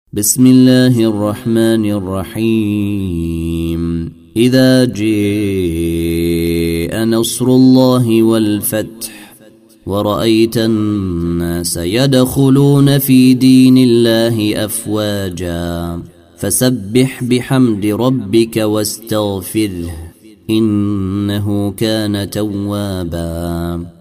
بسم الله الرحمن الرحيم. إذا جاء نصر الله والفتح ورأيت الناس يدخلون في دين الله أفواجا فسبح بحمد ربك واستغفره إنه كان توابا.